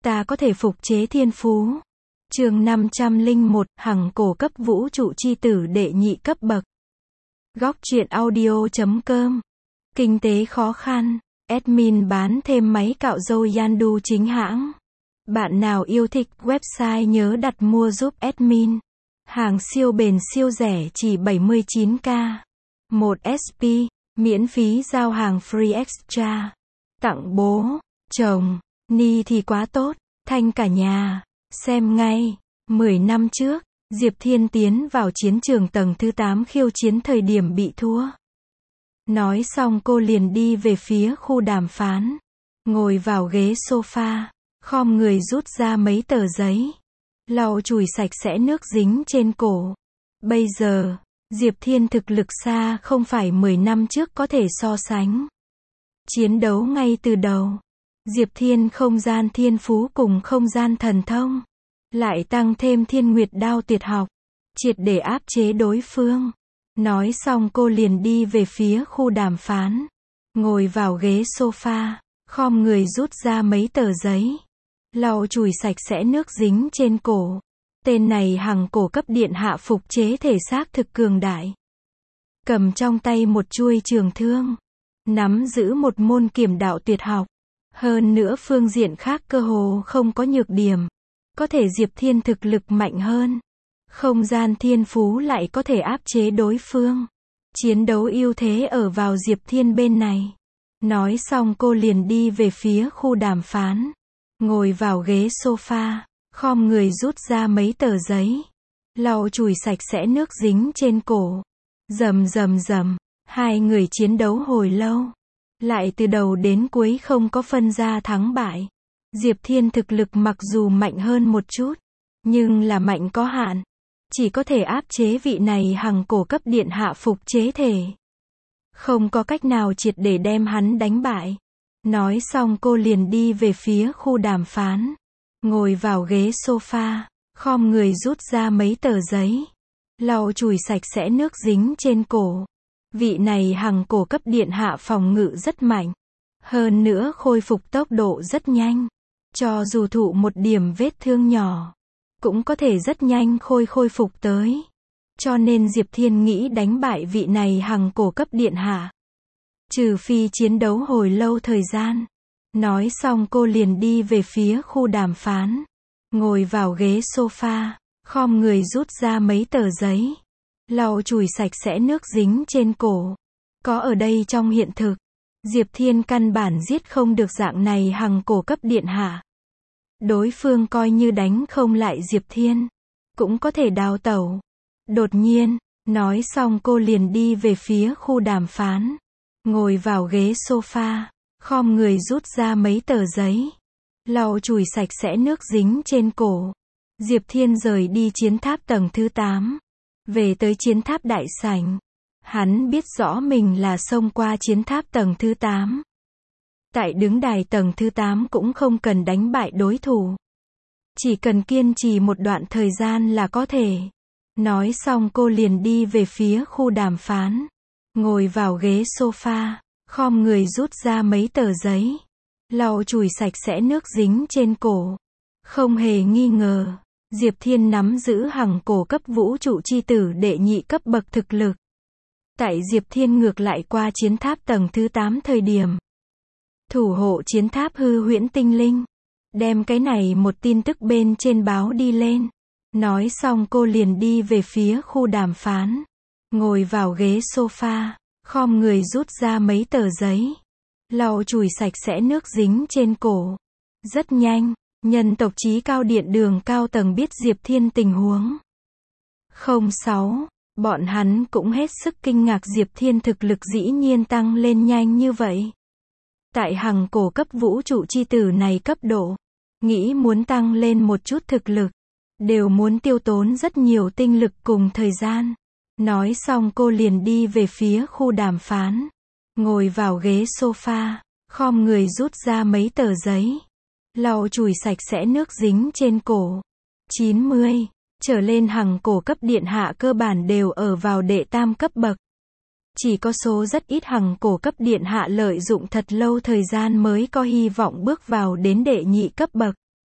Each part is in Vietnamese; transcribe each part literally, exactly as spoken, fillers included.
ta có thể phục chế thiên phú. Chương năm trăm lẻ một, hằng cổ cấp vũ trụ chi tử đệ nhị cấp bậc. Góc truyện audio chấm com. Kinh tế khó khăn. Admin bán thêm máy cạo râu Yandu chính hãng. Bạn nào yêu thích website nhớ đặt mua giúp admin. Hàng siêu bền siêu rẻ chỉ bảy mươi chín k. một ét pê, miễn phí giao hàng free extra. Tặng bố, chồng, ni thì quá tốt, thanh cả nhà. Xem ngay. mười năm trước, Diệp Thiên tiến vào chiến trường tầng thứ tám khiêu chiến thời điểm bị thua. Nói xong cô liền đi về phía khu đàm phán. Ngồi vào ghế sofa, khom người rút ra mấy tờ giấy. Lau chùi sạch sẽ nước dính trên cổ. Bây giờ, Diệp Thiên thực lực xa không phải mười năm trước có thể so sánh. Chiến đấu ngay từ đầu. Diệp Thiên không gian thiên phú cùng không gian thần thông. Lại tăng thêm thiên nguyệt đao tuyệt học. Triệt để áp chế đối phương. Nói xong cô liền đi về phía khu đàm phán. Ngồi vào ghế sofa, khom người rút ra mấy tờ giấy. Lau chùi sạch sẽ nước dính trên cổ. Tên này hằng cổ cấp điện hạ phục chế thể xác thực cường đại. Cầm trong tay một chuôi trường thương. Nắm giữ một môn kiểm đạo tuyệt học. Hơn nữa phương diện khác cơ hồ không có nhược điểm. Có thể Diệp Thiên thực lực mạnh hơn. Không gian thiên phú lại có thể áp chế đối phương. Chiến đấu ưu thế ở vào Diệp Thiên bên này. Nói xong cô liền đi về phía khu đàm phán. Ngồi vào ghế sofa, khom người rút ra mấy tờ giấy. Lau chùi sạch sẽ nước dính trên cổ. Rầm rầm rầm, hai người chiến đấu hồi lâu. Lại từ đầu đến cuối không có phân ra thắng bại. Diệp Thiên thực lực mặc dù mạnh hơn một chút, nhưng là mạnh có hạn. Chỉ có thể áp chế vị này hằng cổ cấp điện hạ phục chế thể. Không có cách nào triệt để đem hắn đánh bại. Nói xong cô liền đi về phía khu đàm phán. Ngồi vào ghế sofa, khom người rút ra mấy tờ giấy. Lau chùi sạch sẽ nước dính trên cổ. Vị này hằng cổ cấp điện hạ phòng ngự rất mạnh. Hơn nữa khôi phục tốc độ rất nhanh. Cho dù thụ một điểm vết thương nhỏ, cũng có thể rất nhanh khôi khôi phục tới. Cho nên Diệp Thiên nghĩ đánh bại vị này hằng cổ cấp điện hạ. Trừ phi chiến đấu hồi lâu thời gian. Nói xong cô liền đi về phía khu đàm phán. Ngồi vào ghế sofa, khom người rút ra mấy tờ giấy. Lau chùi sạch sẽ nước dính trên cổ. Có ở đây trong hiện thực, Diệp Thiên căn bản giết không được dạng này hằng cổ cấp điện hạ. Đối phương coi như đánh không lại Diệp Thiên, cũng có thể đào tẩu. Đột nhiên, nói xong cô liền đi về phía khu đàm phán. Ngồi vào ghế sofa, khom người rút ra mấy tờ giấy. Lau chùi sạch sẽ nước dính trên cổ. Diệp Thiên rời đi chiến tháp tầng thứ tám. Về tới chiến tháp đại sảnh. Hắn biết rõ mình là xông qua chiến tháp tầng thứ tám. Tại đứng đài tầng thứ tám cũng không cần đánh bại đối thủ. Chỉ cần kiên trì một đoạn thời gian là có thể. Nói xong cô liền đi về phía khu đàm phán. Ngồi vào ghế sofa, khom người rút ra mấy tờ giấy. Lau chùi sạch sẽ nước dính trên cổ. Không hề nghi ngờ, Diệp Thiên nắm giữ hằng cổ cấp vũ trụ chi tử đệ nhị cấp bậc thực lực. Tại Diệp Thiên ngược lại qua chiến tháp tầng thứ tám thời điểm. Thủ hộ chiến tháp hư huyễn tinh linh. Đem cái này một tin tức bên trên báo đi lên. Nói xong cô liền đi về phía khu đàm phán. Ngồi vào ghế sofa, khom người rút ra mấy tờ giấy. Lau chùi sạch sẽ nước dính trên cổ. Rất nhanh, nhân tộc trí cao điện đường cao tầng biết Diệp Thiên tình huống. không sáu, bọn hắn cũng hết sức kinh ngạc Diệp Thiên thực lực dĩ nhiên tăng lên nhanh như vậy. Tại hằng cổ cấp vũ trụ chi tử này cấp độ, nghĩ muốn tăng lên một chút thực lực, đều muốn tiêu tốn rất nhiều tinh lực cùng thời gian. Nói xong cô liền đi về phía khu đàm phán. Ngồi vào ghế sofa, khom người rút ra mấy tờ giấy. Lau chùi sạch sẽ nước dính trên cổ. chín mươi, trở lên hằng cổ cấp điện hạ cơ bản đều ở vào đệ tam cấp bậc. Chỉ có số rất ít hằng cổ cấp điện hạ lợi dụng thật lâu thời gian mới có hy vọng bước vào đến đệ nhị cấp bậc.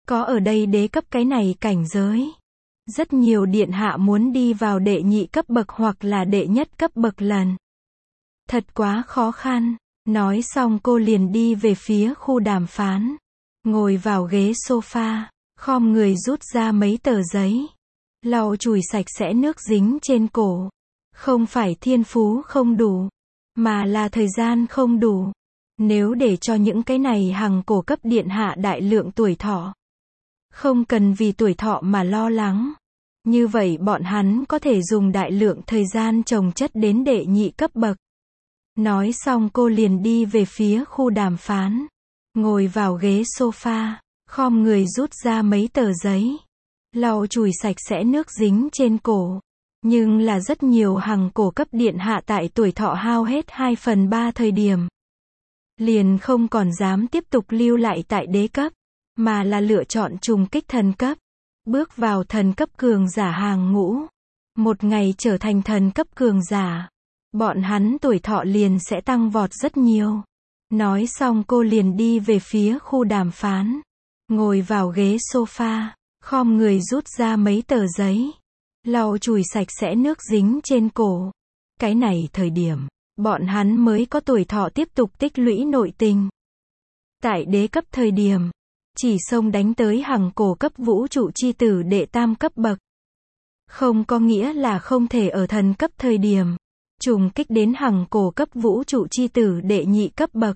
Có ở đây đế cấp cái này cảnh giới. Rất nhiều điện hạ muốn đi vào đệ nhị cấp bậc hoặc là đệ nhất cấp bậc lần. Thật quá khó khăn. Nói xong cô liền đi về phía khu đàm phán. Ngồi vào ghế sofa, khom người rút ra mấy tờ giấy. Lau chùi sạch sẽ nước dính trên cổ. Không phải thiên phú không đủ, mà là thời gian không đủ. Nếu để cho những cái này hằng cổ cấp điện hạ đại lượng tuổi thọ, không cần vì tuổi thọ mà lo lắng. Như vậy bọn hắn có thể dùng đại lượng thời gian chồng chất đến đệ nhị cấp bậc. Nói xong cô liền đi về phía khu đàm phán. Ngồi vào ghế sofa, khom người rút ra mấy tờ giấy. Lau chùi sạch sẽ nước dính trên cổ. Nhưng là rất nhiều hằng cổ cấp điện hạ tại tuổi thọ hao hết hai phần ba thời điểm. Liền không còn dám tiếp tục lưu lại tại đế cấp, mà là lựa chọn trùng kích thần cấp. Bước vào thần cấp cường giả hàng ngũ. Một ngày trở thành thần cấp cường giả. Bọn hắn tuổi thọ liền sẽ tăng vọt rất nhiều. Nói xong cô liền đi về phía khu đàm phán. Ngồi vào ghế sofa, khom người rút ra mấy tờ giấy. Lau chùi sạch sẽ nước dính trên cổ. Cái này thời điểm, bọn hắn mới có tuổi thọ tiếp tục tích lũy nội tình. Tại đế cấp thời điểm, chỉ xông đánh tới hằng cổ cấp vũ trụ chi tử đệ tam cấp bậc. Không có nghĩa là không thể ở thần cấp thời điểm, trùng kích đến hằng cổ cấp vũ trụ chi tử đệ nhị cấp bậc.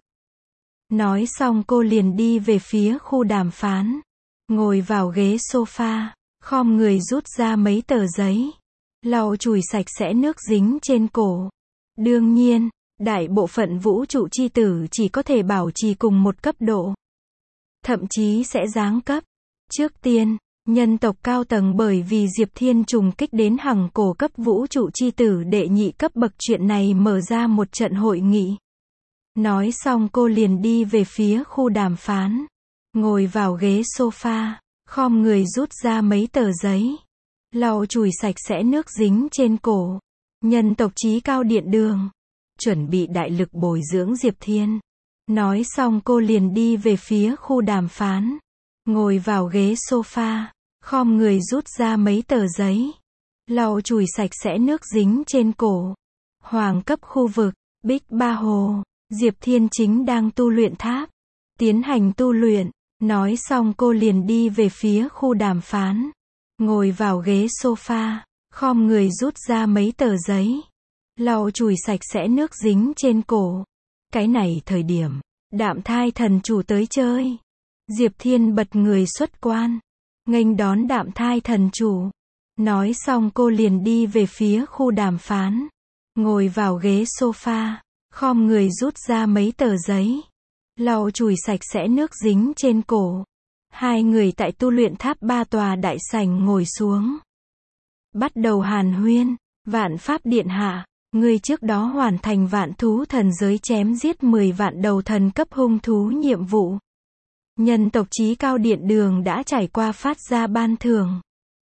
Nói xong cô liền đi về phía khu đàm phán. Ngồi vào ghế sofa, khom người rút ra mấy tờ giấy. Lau chùi sạch sẽ nước dính trên cổ. Đương nhiên, đại bộ phận vũ trụ chi tử chỉ có thể bảo trì cùng một cấp độ. Thậm chí sẽ giáng cấp. Trước tiên, nhân tộc cao tầng bởi vì Diệp Thiên trùng kích đến hằng cổ cấp vũ trụ chi tử đệ nhị cấp bậc chuyện này mở ra một trận hội nghị. Nói xong cô liền đi về phía khu đàm phán. Ngồi vào ghế sofa, khom người rút ra mấy tờ giấy. Lau chùi sạch sẽ nước dính trên cổ. Nhân tộc chí cao điện đường. Chuẩn bị đại lực bồi dưỡng Diệp Thiên. Nói xong cô liền đi về phía khu đàm phán. Ngồi vào ghế sofa, khom người rút ra mấy tờ giấy. Lau chùi sạch sẽ nước dính trên cổ. Hoàng cấp khu vực, Bích Ba Hồ. Diệp Thiên chính đang tu luyện tháp. Tiến hành tu luyện. Nói xong cô liền đi về phía khu đàm phán. Ngồi vào ghế sofa, khom người rút ra mấy tờ giấy. Lau chùi sạch sẽ nước dính trên cổ. Cái này thời điểm, Đạm Thai thần chủ tới chơi. Diệp Thiên bật người xuất quan. Nghênh đón Đạm Thai thần chủ. Nói xong cô liền đi về phía khu đàm phán. Ngồi vào ghế sofa, khom người rút ra mấy tờ giấy. Lau chùi sạch sẽ nước dính trên cổ. Hai người tại tu luyện tháp ba tòa đại sảnh ngồi xuống. Bắt đầu hàn huyên. Vạn Pháp Điện hạ, ngươi trước đó hoàn thành vạn thú thần giới chém giết mười vạn đầu thần cấp hung thú nhiệm vụ. Nhân tộc chí cao điện đường đã trải qua phát ra ban thưởng.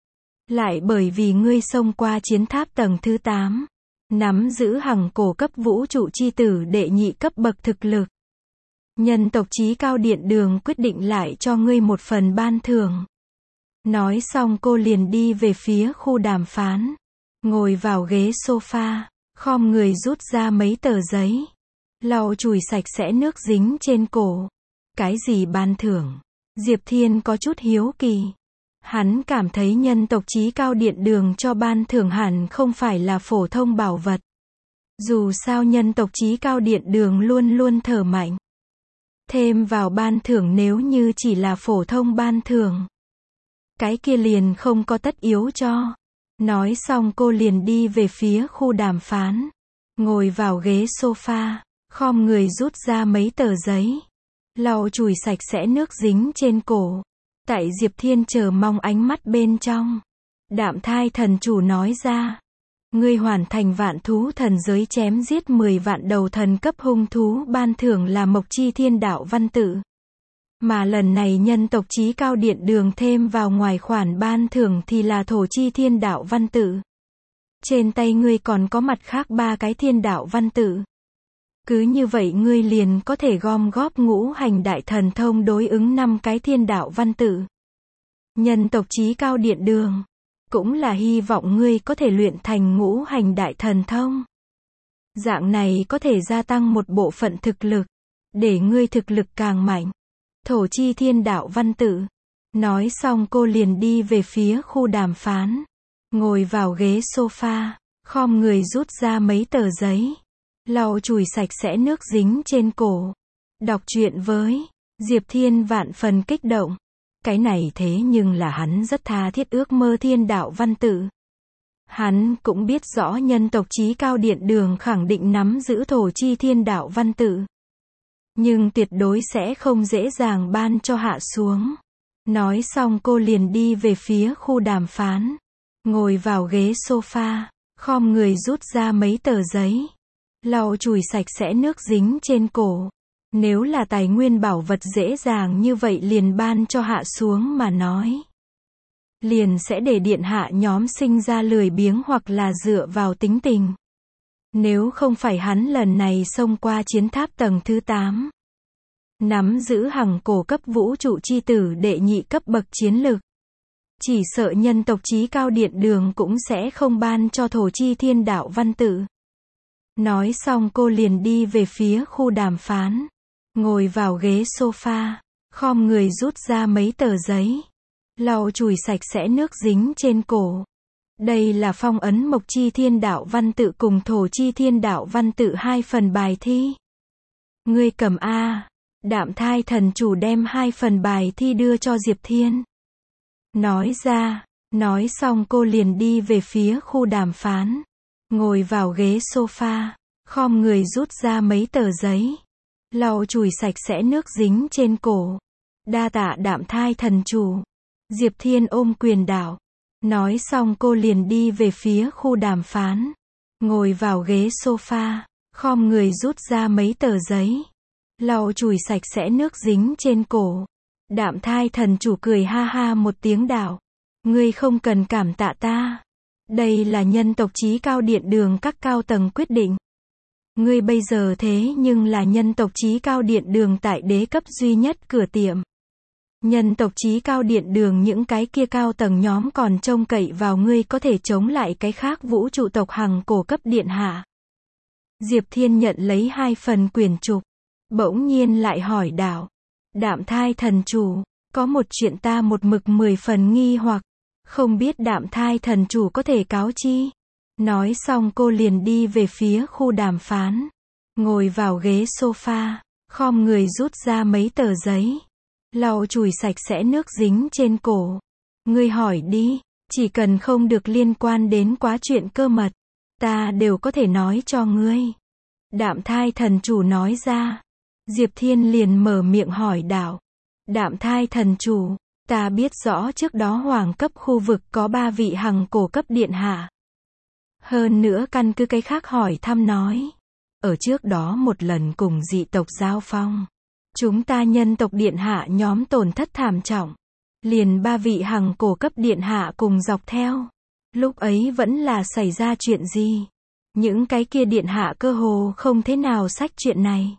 Lại bởi vì ngươi xông qua chiến tháp tầng thứ tám, nắm giữ hằng cổ cấp vũ trụ chi tử đệ nhị cấp bậc thực lực. Nhân tộc chí cao điện đường quyết định lại cho ngươi một phần ban thưởng. Nói xong cô liền đi về phía khu đàm phán. Ngồi vào ghế sofa, khom người rút ra mấy tờ giấy. Lau chùi sạch sẽ nước dính trên cổ. Cái gì ban thưởng? Diệp Thiên có chút hiếu kỳ. Hắn cảm thấy nhân tộc chí cao điện đường cho ban thưởng hẳn không phải là phổ thông bảo vật. Dù sao nhân tộc chí cao điện đường luôn luôn thở mạnh. Thêm vào ban thưởng nếu như chỉ là phổ thông ban thưởng, cái kia liền không có tất yếu cho. Nói xong cô liền đi về phía khu đàm phán. Ngồi vào ghế sofa, khom người rút ra mấy tờ giấy. Lau chùi sạch sẽ nước dính trên cổ. Tại Diệp Thiên chờ mong ánh mắt bên trong, Đạm Thai thần chủ nói ra. Ngươi hoàn thành vạn thú thần giới chém giết mười vạn đầu thần cấp hung thú, ban thưởng là Mộc Chi Thiên Đạo văn tự. Mà lần này nhân tộc chí cao điện đường thêm vào ngoài khoản ban thưởng thì là Thổ Chi Thiên Đạo văn tự. Trên tay ngươi còn có mặt khác ba cái thiên đạo văn tự. Cứ như vậy ngươi liền có thể gom góp ngũ hành đại thần thông đối ứng năm cái thiên đạo văn tự. Nhân tộc chí cao điện đường. Cũng là hy vọng ngươi có thể luyện thành ngũ hành đại thần thông. Dạng này có thể gia tăng một bộ phận thực lực. Để ngươi thực lực càng mạnh. Thổ chi thiên đạo văn tự. Nói xong cô liền đi về phía khu đàm phán. Ngồi vào ghế sofa. Khom người rút ra mấy tờ giấy. Lau chùi sạch sẽ nước dính trên cổ. Đọc truyện với Diệp Thiên vạn phần kích động. Cái này thế nhưng là hắn rất tha thiết ước mơ thiên đạo văn tự. Hắn cũng biết rõ nhân tộc chí cao điện đường khẳng định nắm giữ thổ chi thiên đạo văn tự. Nhưng tuyệt đối sẽ không dễ dàng ban cho hạ xuống. Nói xong cô liền đi về phía khu đàm phán. Ngồi vào ghế sofa. Khom người rút ra mấy tờ giấy. Lau chùi sạch sẽ nước dính trên cổ. Nếu là tài nguyên bảo vật dễ dàng như vậy liền ban cho hạ xuống mà nói. Liền sẽ để điện hạ nhóm sinh ra lười biếng hoặc là dựa vào tính tình. Nếu không phải hắn lần này xông qua chiến tháp tầng thứ tám. Nắm giữ hằng cổ cấp vũ trụ chi tử đệ nhị cấp bậc chiến lực. Chỉ sợ nhân tộc chí cao điện đường cũng sẽ không ban cho thổ chi thiên đạo văn tự. Nói xong cô liền đi về phía khu đàm phán. Ngồi vào ghế sofa. Khom người rút ra mấy tờ giấy. Lau chùi sạch sẽ nước dính trên cổ. Đây là phong ấn mộc chi thiên đạo văn tự cùng thổ chi thiên đạo văn tự hai phần bài thi. Ngươi cầm A. Đạm thai thần chủ đem hai phần bài thi đưa cho Diệp Thiên. Nói ra. Nói xong cô liền đi về phía khu đàm phán. Ngồi vào ghế sofa. Khom người rút ra mấy tờ giấy. Lau chùi sạch sẽ nước dính trên cổ. Đa tạ đạm thai thần chủ. Diệp Thiên ôm quyền đảo. Nói xong cô liền đi về phía khu đàm phán. Ngồi vào ghế sofa. Khom người rút ra mấy tờ giấy. Lau chùi sạch sẽ nước dính trên cổ. Đạm thai thần chủ cười ha ha một tiếng đảo. Ngươi không cần cảm tạ ta. Đây là nhân tộc chí cao điện đường các cao tầng quyết định. Ngươi bây giờ thế nhưng là nhân tộc chí cao điện đường tại đế cấp duy nhất cửa tiệm. Nhân tộc chí cao điện đường những cái kia cao tầng nhóm còn trông cậy vào ngươi có thể chống lại cái khác vũ trụ tộc hằng cổ cấp điện hạ. Diệp Thiên nhận lấy hai phần quyển trục. Bỗng nhiên lại hỏi đảo. Đạm thai thần chủ. Có một chuyện ta một mực mười phần nghi hoặc. Không biết đạm thai thần chủ có thể cáo chi. Nói xong cô liền đi về phía khu đàm phán. Ngồi vào ghế sofa. Khom người rút ra mấy tờ giấy. Lau chùi sạch sẽ nước dính trên cổ. Ngươi hỏi đi. Chỉ cần không được liên quan đến quá chuyện cơ mật. Ta đều có thể nói cho ngươi. Đạm thai thần chủ nói ra. Diệp Thiên liền mở miệng hỏi đảo. Đạm thai thần chủ. Ta biết rõ trước đó hoàng cấp khu vực có ba vị hằng cổ cấp điện hạ. Hơn nữa căn cứ cái khác hỏi thăm nói. Ở trước đó một lần cùng dị tộc giao phong. Chúng ta nhân tộc điện hạ nhóm tổn thất thảm trọng. Liền ba vị hằng cổ cấp điện hạ cùng dọc theo. Lúc ấy vẫn là xảy ra chuyện gì? Những cái kia điện hạ cơ hồ không thế nào xách chuyện này.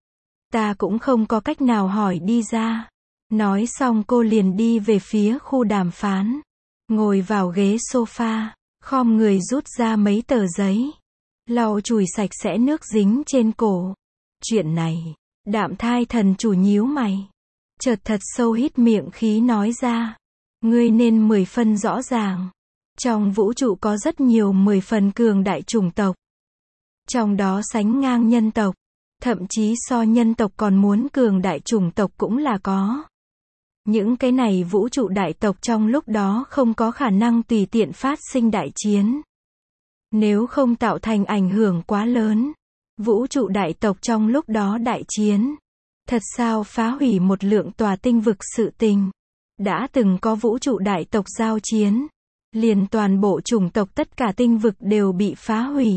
Ta cũng không có cách nào hỏi đi ra. Nói xong cô liền đi về phía khu đàm phán. Ngồi vào ghế sofa. Khom người rút ra mấy tờ giấy. Lau chùi sạch sẽ nước dính trên cổ. Chuyện này. Đạm thai thần chủ nhíu mày. Chợt thật sâu hít miệng khí nói ra. Ngươi nên mười phân rõ ràng. Trong vũ trụ có rất nhiều mười phần cường đại chủng tộc. Trong đó sánh ngang nhân tộc. Thậm chí so nhân tộc còn muốn cường đại chủng tộc cũng là có. Những cái này vũ trụ đại tộc trong lúc đó không có khả năng tùy tiện phát sinh đại chiến. Nếu không tạo thành ảnh hưởng quá lớn. Vũ trụ đại tộc trong lúc đó đại chiến. Thật sao phá hủy một lượng tòa tinh vực sự tình. Đã từng có vũ trụ đại tộc giao chiến. Liền toàn bộ chủng tộc tất cả tinh vực đều bị phá hủy.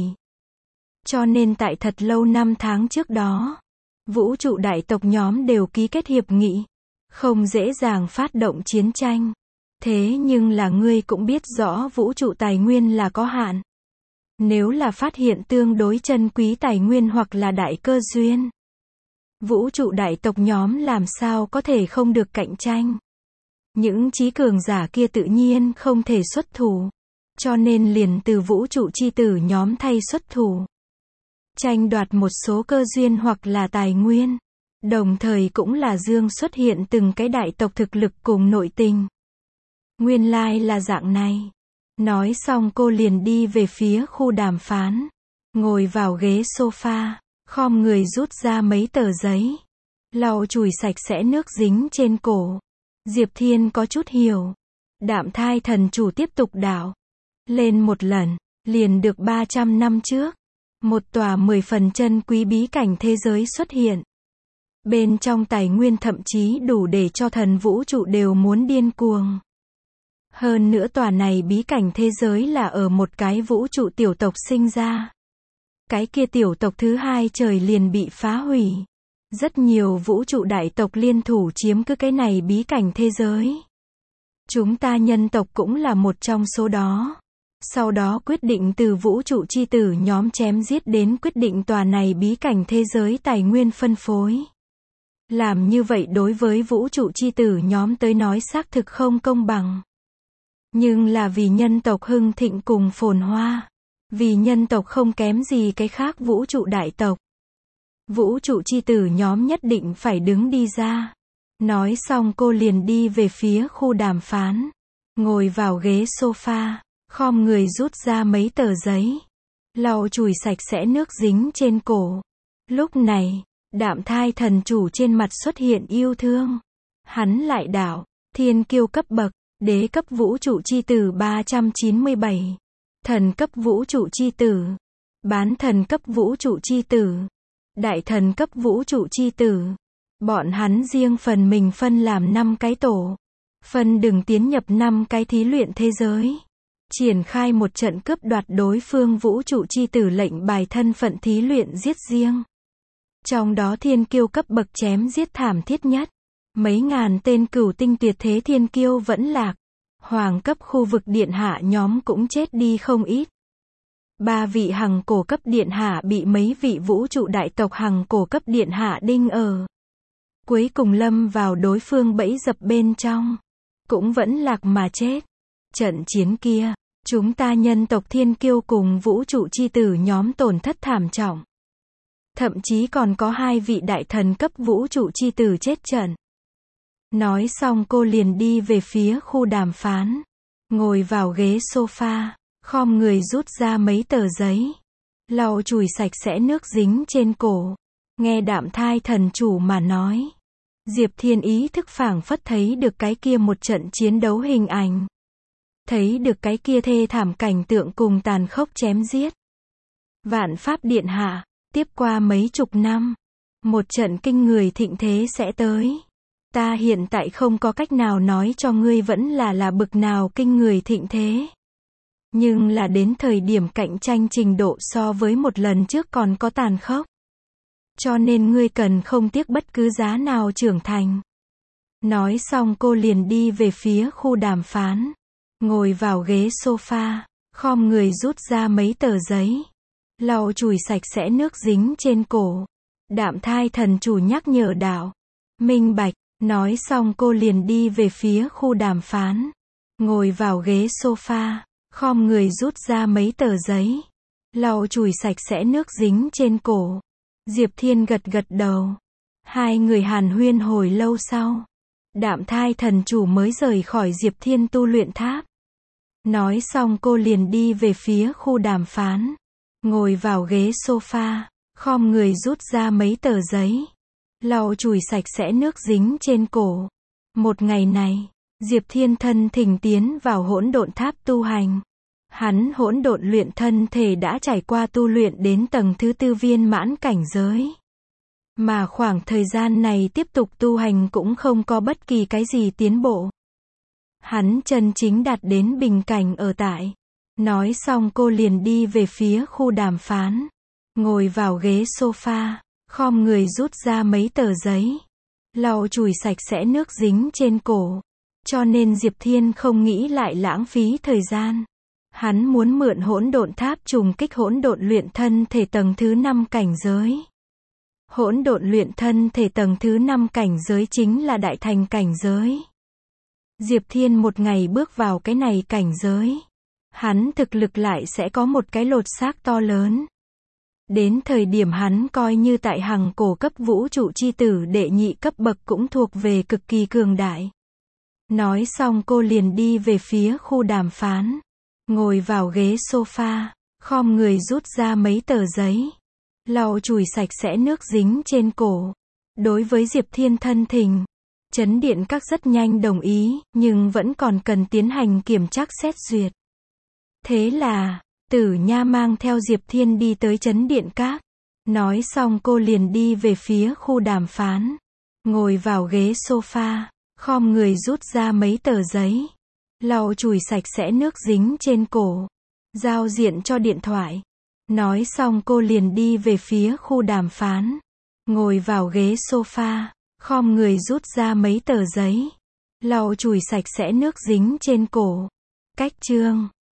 Cho nên tại thật lâu năm tháng trước đó. Vũ trụ đại tộc nhóm đều ký kết hiệp nghị. Không dễ dàng phát động chiến tranh. Thế nhưng là ngươi cũng biết rõ vũ trụ tài nguyên là có hạn. Nếu là phát hiện tương đối chân quý tài nguyên hoặc là đại cơ duyên. Vũ trụ đại tộc nhóm làm sao có thể không được cạnh tranh. Những trí cường giả kia tự nhiên không thể xuất thủ. Cho nên liền từ vũ trụ chi tử nhóm thay xuất thủ. Tranh đoạt một số cơ duyên hoặc là tài nguyên. Đồng thời cũng là dương xuất hiện từng cái đại tộc thực lực cùng nội tình. Nguyên lai là dạng này. Nói xong cô liền đi về phía khu đàm phán. Ngồi vào ghế sofa, khom người rút ra mấy tờ giấy. Lau chùi sạch sẽ nước dính trên cổ. Diệp Thiên có chút hiểu. Đạm thai thần chủ tiếp tục đảo. Lên một lần, liền được ba trăm năm trước. Một tòa mười phần chân quý bí cảnh thế giới xuất hiện. Bên trong tài nguyên thậm chí đủ để cho thần vũ trụ đều muốn điên cuồng. Hơn nữa tòa này bí cảnh thế giới là ở một cái vũ trụ tiểu tộc sinh ra. Cái kia tiểu tộc thứ hai trời liền bị phá hủy. Rất nhiều vũ trụ đại tộc liên thủ chiếm cứ cái này bí cảnh thế giới. Chúng ta nhân tộc cũng là một trong số đó. Sau đó quyết định từ vũ trụ chi tử nhóm chém giết đến quyết định tòa này bí cảnh thế giới tài nguyên phân phối. Làm như vậy đối với vũ trụ chi tử nhóm tới nói xác thực không công bằng. Nhưng là vì nhân tộc hưng thịnh cùng phồn hoa. Vì nhân tộc không kém gì cái khác vũ trụ đại tộc. Vũ trụ chi tử nhóm nhất định phải đứng đi ra. Nói xong cô liền đi về phía khu đàm phán. Ngồi vào ghế sofa, khom người rút ra mấy tờ giấy. Lau chùi sạch sẽ nước dính trên cổ. Lúc này, đạm thai thần chủ trên mặt xuất hiện yêu thương. Hắn lại đảo, thiên kiêu cấp bậc, đế cấp vũ trụ chi tử ba trăm chín mươi bảy. Thần cấp vũ trụ chi tử. Bán thần cấp vũ trụ chi tử. Đại thần cấp vũ trụ chi tử. Bọn hắn riêng phần mình phân làm năm cái tổ. Phân đừng tiến nhập năm cái thí luyện thế giới. Triển khai một trận cướp đoạt đối phương vũ trụ chi tử lệnh bài thân phận thí luyện giết riêng. Trong đó thiên kiêu cấp bậc chém giết thảm thiết nhất. Mấy ngàn tên cửu tinh tuyệt thế thiên kiêu vẫn lạc. Hoàng cấp khu vực điện hạ nhóm cũng chết đi không ít. Ba vị hằng cổ cấp điện hạ bị mấy vị vũ trụ đại tộc hằng cổ cấp điện hạ đinh ở. Cuối cùng lâm vào đối phương bẫy dập bên trong. Cũng vẫn lạc mà chết. Trận chiến kia, chúng ta nhân tộc thiên kiêu cùng vũ trụ chi tử nhóm tổn thất thảm trọng. Thậm chí còn có hai vị đại thần cấp vũ trụ chi tử chết trận. Nói xong cô liền đi về phía khu đàm phán. Ngồi vào ghế sofa, khom người rút ra mấy tờ giấy. Lau chùi sạch sẽ nước dính trên cổ. Nghe đạm thai thần chủ mà nói. Diệp Thiên ý thức phảng phất thấy được cái kia một trận chiến đấu hình ảnh. Thấy được cái kia thê thảm cảnh tượng cùng tàn khốc chém giết. Vạn Pháp Điện Hạ, tiếp qua mấy chục năm, một trận kinh người thịnh thế sẽ tới. Ta hiện tại không có cách nào nói cho ngươi vẫn là là bực nào kinh người thịnh thế. Nhưng là đến thời điểm cạnh tranh trình độ so với một lần trước còn có tàn khốc. Cho nên ngươi cần không tiếc bất cứ giá nào trưởng thành. Nói xong cô liền đi về phía khu đàm phán. Ngồi vào ghế sofa, khom người rút ra mấy tờ giấy. Lau chùi sạch sẽ nước dính trên cổ. Đạm thai thần chủ nhắc nhở đạo. Minh bạch, nói xong cô liền đi về phía khu đàm phán. Ngồi vào ghế sofa, khom người rút ra mấy tờ giấy. Lau chùi sạch sẽ nước dính trên cổ. Diệp Thiên gật gật đầu. Hai người hàn huyên hồi lâu sau. Đạm thai thần chủ mới rời khỏi Diệp Thiên tu luyện tháp. Nói xong cô liền đi về phía khu đàm phán. Ngồi vào ghế sofa, khom người rút ra mấy tờ giấy. Lau chùi sạch sẽ nước dính trên cổ. Một ngày này, Diệp Thiên thân thỉnh tiến vào hỗn độn tháp tu hành. Hắn hỗn độn luyện thân thể đã trải qua tu luyện đến tầng thứ tư viên mãn cảnh giới. Mà khoảng thời gian này tiếp tục tu hành cũng không có bất kỳ cái gì tiến bộ. Hắn chân chính đạt đến bình cảnh ở tại. Nói xong cô liền đi về phía khu đàm phán. Ngồi vào ghế sofa, khom người rút ra mấy tờ giấy. Lau chùi sạch sẽ nước dính trên cổ. Cho nên Diệp Thiên không nghĩ lại lãng phí thời gian. Hắn muốn mượn hỗn độn tháp trùng kích hỗn độn luyện thân thể tầng thứ năm cảnh giới. Hỗn độn luyện thân thể tầng thứ năm cảnh giới chính là đại thành cảnh giới. Diệp Thiên một ngày bước vào cái này cảnh giới, hắn thực lực lại sẽ có một cái lột xác to lớn. Đến thời điểm hắn coi như tại hằng cổ cấp vũ trụ chi tử đệ nhị cấp bậc cũng thuộc về cực kỳ cường đại. Nói xong cô liền đi về phía khu đàm phán. Ngồi vào ghế sofa, khom người rút ra mấy tờ giấy. Lau chùi sạch sẽ nước dính trên cổ. Đối với Diệp Thiên thân thình, Chấn điện các rất nhanh đồng ý, nhưng vẫn còn cần tiến hành kiểm tra xét duyệt. Thế là, Tử Nha mang theo Diệp Thiên đi tới Chấn điện các. Nói xong cô liền đi về phía khu đàm phán. Ngồi vào ghế sofa, khom người rút ra mấy tờ giấy. Lau chùi sạch sẽ nước dính trên cổ. Giao diện cho điện thoại. Nói xong cô liền đi về phía khu đàm phán. Ngồi vào ghế sofa, khom người rút ra mấy tờ giấy. Lau chùi sạch sẽ nước dính trên cổ. Cách chương